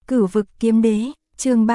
Cửu vực kiếm đế, chương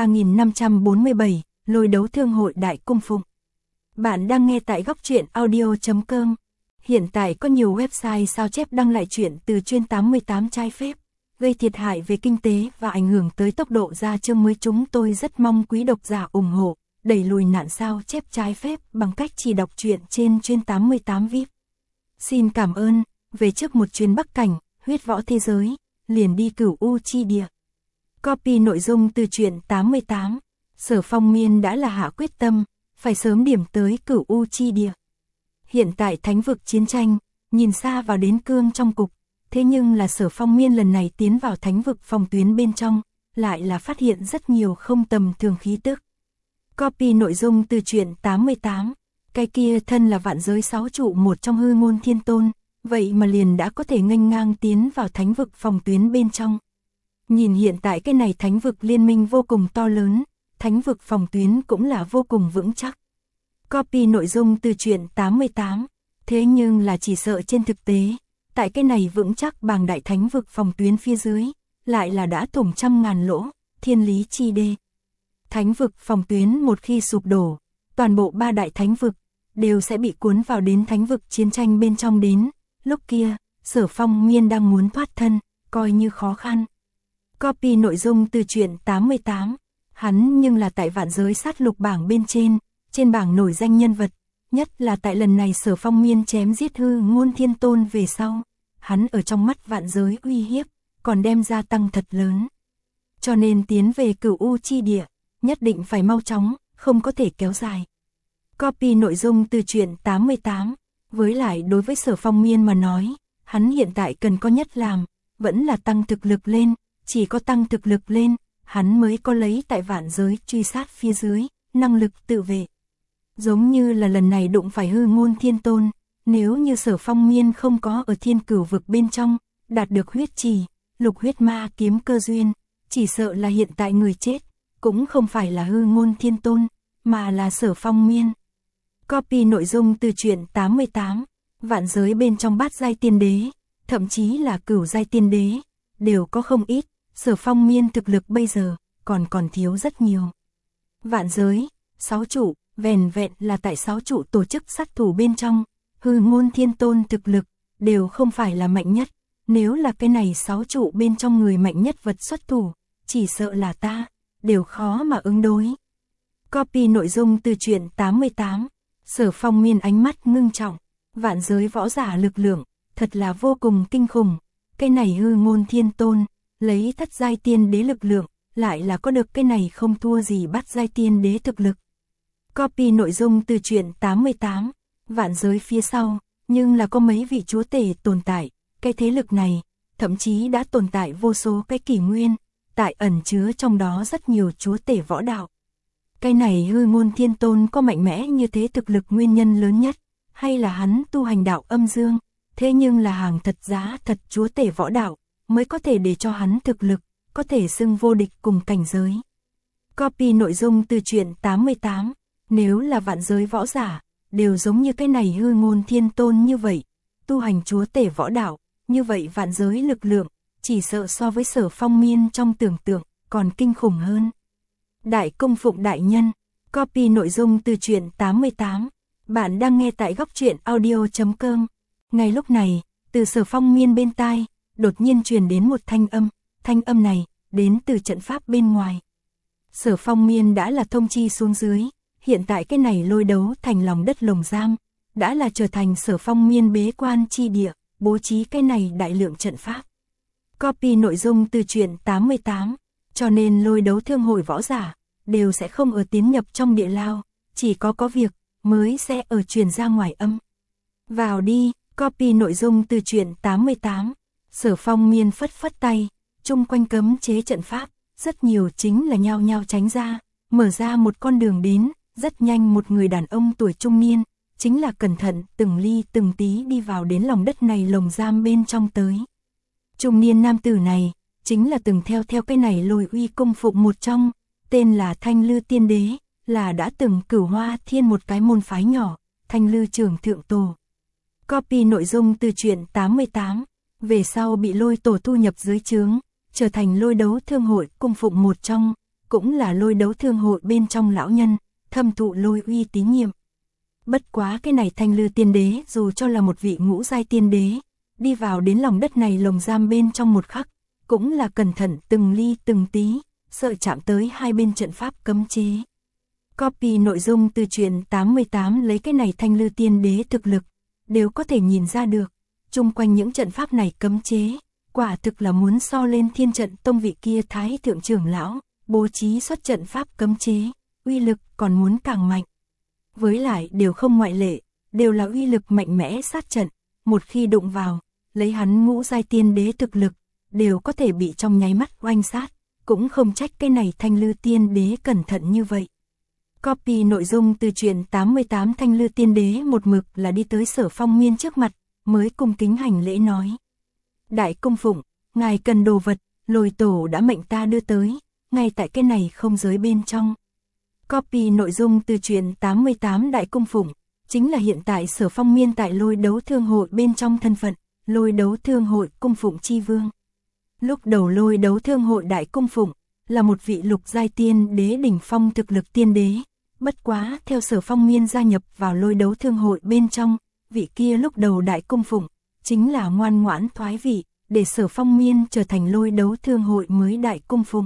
3547, lôi đấu thương hội Đại Cung Phụng. Bạn đang nghe tại góc truyện audio.com. Hiện tại có nhiều website sao chép đăng lại truyện từ chuyên 88 trái phép, gây thiệt hại về kinh tế và ảnh hưởng tới tốc độ ra chương mới. Chúng tôi rất mong quý độc giả ủng hộ, đẩy lùi nạn sao chép trái phép bằng cách chỉ đọc truyện trên chuyên 88 VIP. Xin cảm ơn. Về trước một chuyến Bắc Cảnh, huyết võ thế giới, liền đi Cửu U chi địa. Copy nội dung từ truyện 88. Sở Phong Miên đã là hạ quyết tâm, phải sớm điểm tới Cửu U chi địa. Hiện tại thánh vực chiến tranh, nhìn xa vào đến cương trong cục, thế nhưng là Sở Phong Miên lần này tiến vào thánh vực phòng tuyến bên trong, lại là phát hiện rất nhiều không tầm thường khí tức. Copy nội dung từ truyện 88. Cái kia thân là vạn giới 6 trụ một trong hư ngôn thiên tôn, vậy mà liền đã có thể nghênh ngang tiến vào thánh vực phòng tuyến bên trong. Nhìn hiện tại cái này thánh vực liên minh vô cùng to lớn, thánh vực phòng tuyến cũng là vô cùng vững chắc. Copy nội dung từ truyện 88. Thế nhưng là chỉ sợ trên thực tế, tại cái này vững chắc bàng đại thánh vực phòng tuyến phía dưới, lại là đã thủng trăm ngàn lỗ, thiên lý chi đê. Thánh vực phòng tuyến một khi sụp đổ, toàn bộ ba đại thánh vực đều sẽ bị cuốn vào đến thánh vực chiến tranh bên trong đến. Lúc kia, Sở Phong Miên đang muốn thoát thân, coi như khó khăn. Copy nội dung từ truyện 88. Hắn nhưng là tại vạn giới sát lục bảng bên trên bảng nổi danh nhân vật, nhất là tại lần này Sở Phong Miên chém giết hư ngôn thiên tôn về sau, hắn ở trong mắt vạn giới uy hiếp, còn đem gia tăng thật lớn. Cho nên tiến về Cửu U chi địa, nhất định phải mau chóng, không có thể kéo dài. Copy nội dung từ truyện 88. Với lại đối với Sở Phong Miên mà nói, hắn hiện tại cần có nhất làm, vẫn là tăng thực lực lên, chỉ có tăng thực lực lên, hắn mới có lấy tại vạn giới truy sát phía dưới, năng lực tự vệ. Giống như là lần này đụng phải hư ngôn thiên tôn, nếu như Sở Phong Miên không có ở thiên cửu vực bên trong, đạt được huyết trì, lục huyết ma kiếm cơ duyên, chỉ sợ là hiện tại người chết, cũng không phải là hư ngôn thiên tôn, mà là Sở Phong Miên. Copy nội dung từ truyện 88. Vạn giới bên trong bát giai tiên đế, thậm chí là cửu giai tiên đế, đều có không ít, Sở Phong Miên thực lực bây giờ, còn thiếu rất nhiều. Vạn giới, 6 trụ, vẹn là tại 6 trụ tổ chức sát thủ bên trong, hư ngôn thiên tôn thực lực, đều không phải là mạnh nhất, nếu là cái này 6 trụ bên trong người mạnh nhất vật xuất thủ, chỉ sợ là ta, đều khó mà ứng đối. Copy nội dung từ truyện 88. Sở Phong Miên ánh mắt ngưng trọng, vạn giới võ giả lực lượng, thật là vô cùng kinh khủng, cái này hư ngôn thiên tôn, lấy thất giai tiên đế lực lượng, lại là có được cái này không thua gì bát giai tiên đế thực lực. Copy nội dung từ truyện 88. Vạn giới phía sau, nhưng là có mấy vị chúa tể tồn tại, cái thế lực này, thậm chí đã tồn tại vô số cái kỷ nguyên, tại ẩn chứa trong đó rất nhiều chúa tể võ đạo. Cái này hư ngôn thiên tôn có mạnh mẽ như thế thực lực nguyên nhân lớn nhất, hay là hắn tu hành đạo âm dương, thế nhưng là hàng thật giá thật chúa tể võ đạo, mới có thể để cho hắn thực lực, có thể xưng vô địch cùng cảnh giới. Copy nội dung từ truyện 88. Nếu là vạn giới võ giả, đều giống như cái này hư ngôn thiên tôn như vậy, tu hành chúa tể võ đạo, như vậy vạn giới lực lượng, chỉ sợ so với Sở Phong Miên trong tưởng tượng, còn kinh khủng hơn. Đại Cung Phụng đại nhân, copy nội dung từ truyện 88. Bạn đang nghe tại góc truyện audio.com. Ngay lúc này, từ Sở Phong Miên bên tai, đột nhiên truyền đến một thanh âm này, đến từ trận pháp bên ngoài. Sở Phong Miên đã là thông chi xuống dưới, hiện tại cái này lôi đấu thành lòng đất lồng giam, đã là trở thành Sở Phong Miên bế quan chi địa, bố trí cái này đại lượng trận pháp. Copy nội dung từ truyện 88. Cho nên lôi đấu thương hội võ giả, đều sẽ không ở tiến nhập trong địa lao, chỉ có việc, mới sẽ ở truyền ra ngoài âm. Vào đi, copy nội dung từ truyện 88. Sở Phong Miên phất tay, chung quanh cấm chế trận pháp, rất nhiều chính là nhao nhao tránh ra, mở ra một con đường đến, rất nhanh một người đàn ông tuổi trung niên, chính là cẩn thận từng ly từng tí đi vào đến lòng đất này lồng giam bên trong tới. Trung niên nam tử này, chính là từng theo cái này lôi uy cung phụng một trong, tên là Thanh Lư Tiên Đế, là đã từng Cửu Hoa Thiên một cái môn phái nhỏ, Thanh Lư Trưởng Thượng Tổ. Copy nội dung từ truyện 88. Về sau bị lôi tổ thu nhập dưới trướng, trở thành lôi đấu thương hội cung phụng một trong, cũng là lôi đấu thương hội bên trong lão nhân, thâm thụ lôi uy tín nhiệm. Bất quá cái này Thanh Lư Tiên Đế dù cho là một vị ngũ giai tiên đế, đi vào đến lòng đất này lồng giam bên trong một khắc, cũng là cẩn thận từng ly từng tí, sợ chạm tới hai bên trận pháp cấm chế. Copy nội dung từ truyện 88 lấy cái này Thanh Lư Tiên Đế thực lực, đều có thể nhìn ra được, chung quanh những trận pháp này cấm chế, quả thực là muốn so lên Thiên Trận Tông vị kia Thái thượng trưởng lão, bố trí xuất trận pháp cấm chế, uy lực còn muốn càng mạnh. Với lại đều không ngoại lệ, đều là uy lực mạnh mẽ sát trận, một khi đụng vào, lấy hắn ngũ giai tiên đế thực lực, đều có thể bị trong nháy mắt oanh sát, cũng không trách cái này Thanh Lư Tiên Đế cẩn thận như vậy. Copy nội dung từ truyện 88 Thanh Lư Tiên Đế một mực là đi tới Sở Phong Miên trước mặt, mới cung kính hành lễ nói. Đại cung phụng, ngài cần đồ vật, lôi tổ đã mệnh ta đưa tới, ngay tại cái này không giới bên trong. Copy nội dung từ truyện 88 Đại cung phụng, chính là hiện tại Sở Phong Miên tại lôi đấu thương hội bên trong thân phận, lôi đấu thương hội cung phụng chi vương. Lúc đầu lôi đấu thương hội đại cung phụng, là một vị lục giai tiên đế đỉnh phong thực lực tiên đế. Bất quá theo Sở Phong Miên gia nhập vào lôi đấu thương hội bên trong, vị kia lúc đầu đại cung phụng, chính là ngoan ngoãn thoái vị, để Sở Phong Miên trở thành lôi đấu thương hội mới đại cung phụng.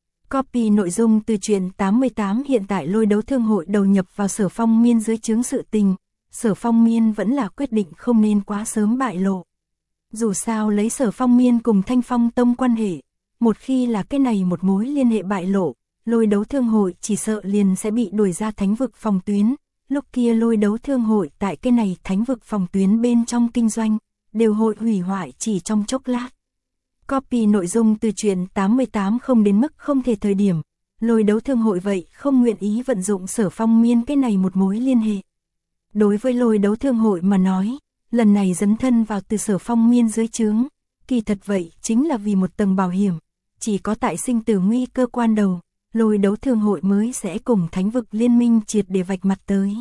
Copy nội dung từ truyện 88 hiện tại lôi đấu thương hội đầu nhập vào Sở Phong Miên dưới trướng sự tình, Sở Phong Miên vẫn là quyết định không nên quá sớm bại lộ. Dù sao lấy Sở Phong Miên cùng Thanh Phong Tông quan hệ, một khi là cái này một mối liên hệ bại lộ, lôi đấu thương hội chỉ sợ liền sẽ bị đuổi ra thánh vực phòng tuyến, lúc kia lôi đấu thương hội tại cái này thánh vực phòng tuyến bên trong kinh doanh, đều hội hủy hoại chỉ trong chốc lát. Copy nội dung từ truyện 88 không đến mức không thể thời điểm, lôi đấu thương hội vậy không nguyện ý vận dụng Sở Phong Miên cái này một mối liên hệ. Đối với lôi đấu thương hội mà nói, lần này dấn thân vào từ Sở Phong Miên dưới trướng, kỳ thật vậy chính là vì một tầng bảo hiểm, chỉ có tại sinh tử nguy cơ quan đầu, lôi đấu thương hội mới sẽ cùng thánh vực liên minh triệt để vạch mặt tới.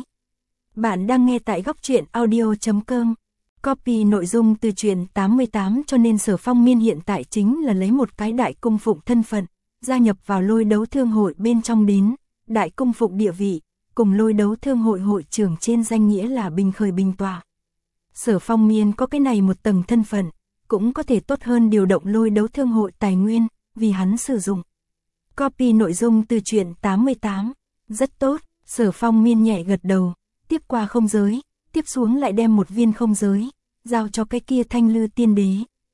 Bạn đang nghe tại góc truyện audio.com. Copy nội dung từ truyện 88 cho nên Sở Phong Miên hiện tại chính là lấy một cái đại cung phụng thân phận, gia nhập vào lôi đấu thương hội bên trong đến, đại cung phụng địa vị, cùng lôi đấu thương hội hội trưởng trên danh nghĩa là bình khởi bình tọa. Sở Phong Miên có cái này một tầng thân phận, cũng có thể tốt hơn điều động lôi đấu thương hội tài nguyên, vì hắn sử dụng. Copy nội dung từ truyện 88, rất tốt, Sở Phong Miên nhẹ gật đầu, tiếp qua không giới, tiếp xuống lại đem một viên không giới, giao cho cái kia Thanh Lư Tiên Đế.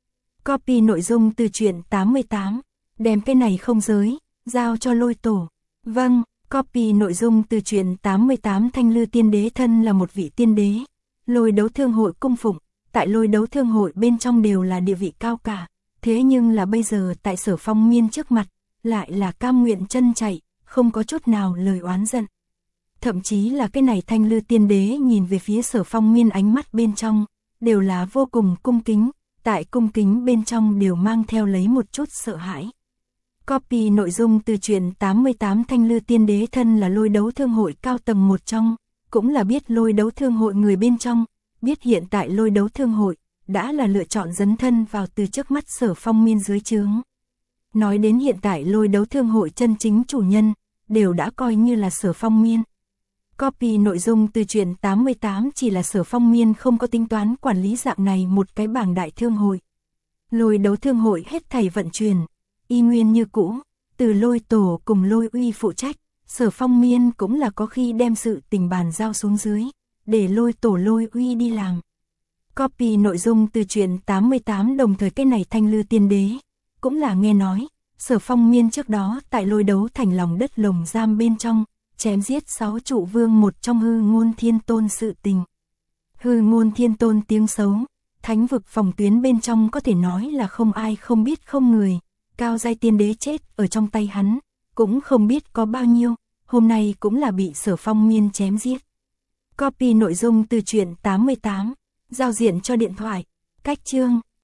Copy nội dung từ truyện 88, đem cái này không giới, giao cho lôi tổ. Vâng, copy nội dung từ truyện 88 Thanh Lư Tiên Đế thân là một vị tiên đế, lôi đấu thương hội cung phụng, tại lôi đấu thương hội bên trong đều là địa vị cao cả, thế nhưng là bây giờ tại Sở Phong Miên trước mặt, lại là cam nguyện chân chạy, không có chút nào lời oán giận. Thậm chí là cái này Thanh Lư Tiên Đế nhìn về phía Sở Phong Miên ánh mắt bên trong, đều là vô cùng cung kính, tại cung kính bên trong đều mang theo lấy một chút sợ hãi. Copy nội dung từ truyện 88 Thanh Lư Tiên Đế thân là lôi đấu thương hội cao tầng một trong, cũng là biết lôi đấu thương hội người bên trong, biết hiện tại lôi đấu thương hội, đã là lựa chọn dấn thân vào từ trước mắt Sở Phong Miên dưới trướng. Nói đến hiện tại lôi đấu thương hội chân chính chủ nhân, đều đã coi như là Sở Phong Miên. Copy nội dung từ truyện 88 chỉ là Sở Phong Miên không có tính toán quản lý dạng này một cái bảng đại thương hội. Lôi đấu thương hội hết thảy vận chuyển, y nguyên như cũ, từ lôi tổ cùng lôi uy phụ trách, Sở Phong Miên cũng là có khi đem sự tình bàn giao xuống dưới, để lôi tổ lôi uy đi làm. Copy nội dung từ truyện 88 đồng thời cái này Thanh Lư Tiên Đế, cũng là nghe nói, Sở Phong Miên trước đó tại lôi đấu thành lòng đất lồng giam bên trong, chém giết 6 trụ vương một trong Hư Ngôn Thiên Tôn sự tình. Hư Ngôn Thiên Tôn tiếng xấu, thánh vực phòng tuyến bên trong có thể nói là không ai không biết không người, cao giai tiên đế chết ở trong tay hắn, cũng không biết có bao nhiêu, hôm nay cũng là bị Sở Phong Miên chém giết. Copy nội dung từ truyện 88, giao diện cho điện thoại, cách chương,